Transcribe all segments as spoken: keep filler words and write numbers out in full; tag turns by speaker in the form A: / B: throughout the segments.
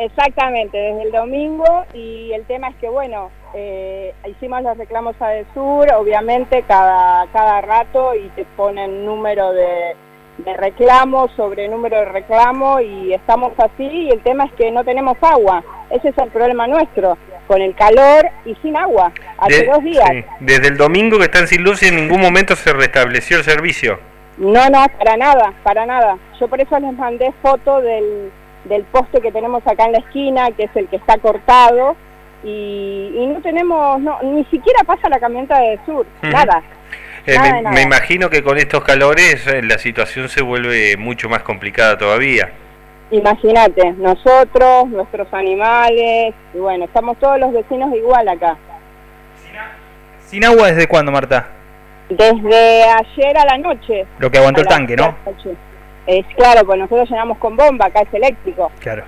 A: Exactamente, desde el domingo, y el tema es que, bueno, eh, hicimos los reclamos a ADESUR, obviamente cada, cada rato, y te ponen número de, de reclamo sobre número de reclamo, y estamos así, y el tema es que no tenemos agua. Ese es el problema nuestro, con el calor y sin agua, hace
B: de,
A: dos días.
B: Sí. Desde el domingo que están sin luz y en ningún momento se restableció el servicio.
A: No, no, para nada, para nada. Yo por eso les mandé foto del... del poste que tenemos acá en la esquina, que es el que está cortado, y, y no tenemos, no, ni siquiera pasa la camioneta de sur, uh-huh. nada,
B: eh,
A: nada,
B: me,
A: nada.
B: Me imagino que con estos calores eh, la situación se vuelve mucho más complicada todavía.
A: Imagínate, nosotros, nuestros animales, y bueno, estamos todos los vecinos igual acá.
C: ¿Sin agua desde cuándo, Marta?
A: Desde ayer a la noche.
C: Lo que aguantó el tanque, ¿no?
A: Es claro, pues nosotros llenamos con bomba, acá es eléctrico.
C: Claro.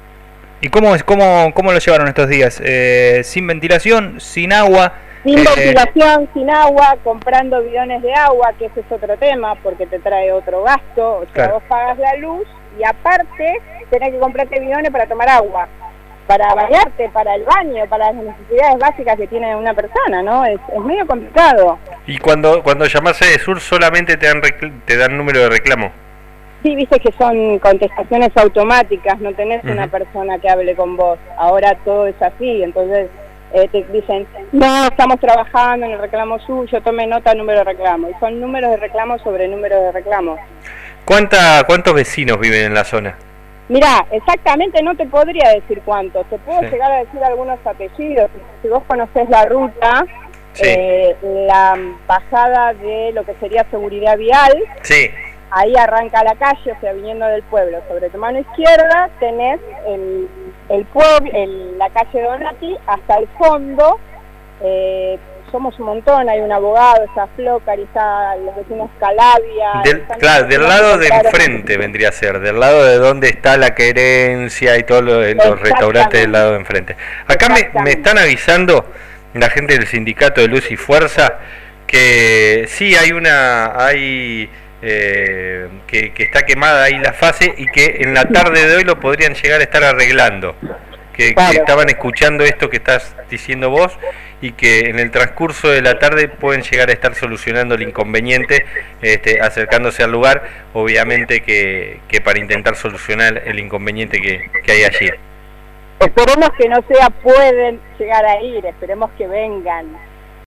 C: ¿Y cómo es cómo cómo lo llevaron estos días? Eh, sin ventilación, sin agua.
A: Sin
C: eh...
A: ventilación, sin agua, comprando bidones de agua, que ese es otro tema, porque te trae otro gasto. O sea, claro. Vos pagas la luz y aparte tenés que comprarte bidones para tomar agua, para bañarte, para el baño, para las necesidades básicas que tiene una persona, ¿no? Es, es medio complicado.
B: ¿Y cuando cuando llamás a ADESUR solamente te dan te dan número de reclamo?
A: Sí, viste que son contestaciones automáticas, no tenés uh-huh. una persona que hable con vos. Ahora todo es así, entonces eh, te dicen, no, estamos trabajando en el reclamo suyo, tome nota número de reclamo. Y son números de reclamo sobre números de reclamo.
B: ¿Cuánta, ¿Cuántos vecinos viven en la zona?
A: Mirá, exactamente no te podría decir cuántos. Te puedo sí. llegar a decir algunos apellidos. Si vos conocés la ruta, sí. eh, la bajada de lo que sería seguridad vial...
B: Sí.
A: Ahí arranca la calle, o sea, viniendo del pueblo. Sobre tu mano izquierda tenés el, el pueblo, el, la calle Donati, hasta el fondo. Eh, somos un montón, hay un abogado, está Flocar, está los vecinos Calavia.
B: Del, claro, del lado de enfrente vendría a ser, del lado de donde está la querencia y todos los, los restaurantes del lado de enfrente. Acá me, me están avisando la gente del sindicato de Luz y Fuerza que sí hay una... hay Eh, que, que está quemada ahí la fase y que en la tarde de hoy lo podrían llegar a estar arreglando, que, claro. que estaban escuchando esto que estás diciendo vos y que en el transcurso de la tarde pueden llegar a estar solucionando el inconveniente, este, acercándose al lugar, obviamente que, que para intentar solucionar el inconveniente que, que hay allí.
A: Esperemos que no sea pueden llegar a ir, esperemos que vengan.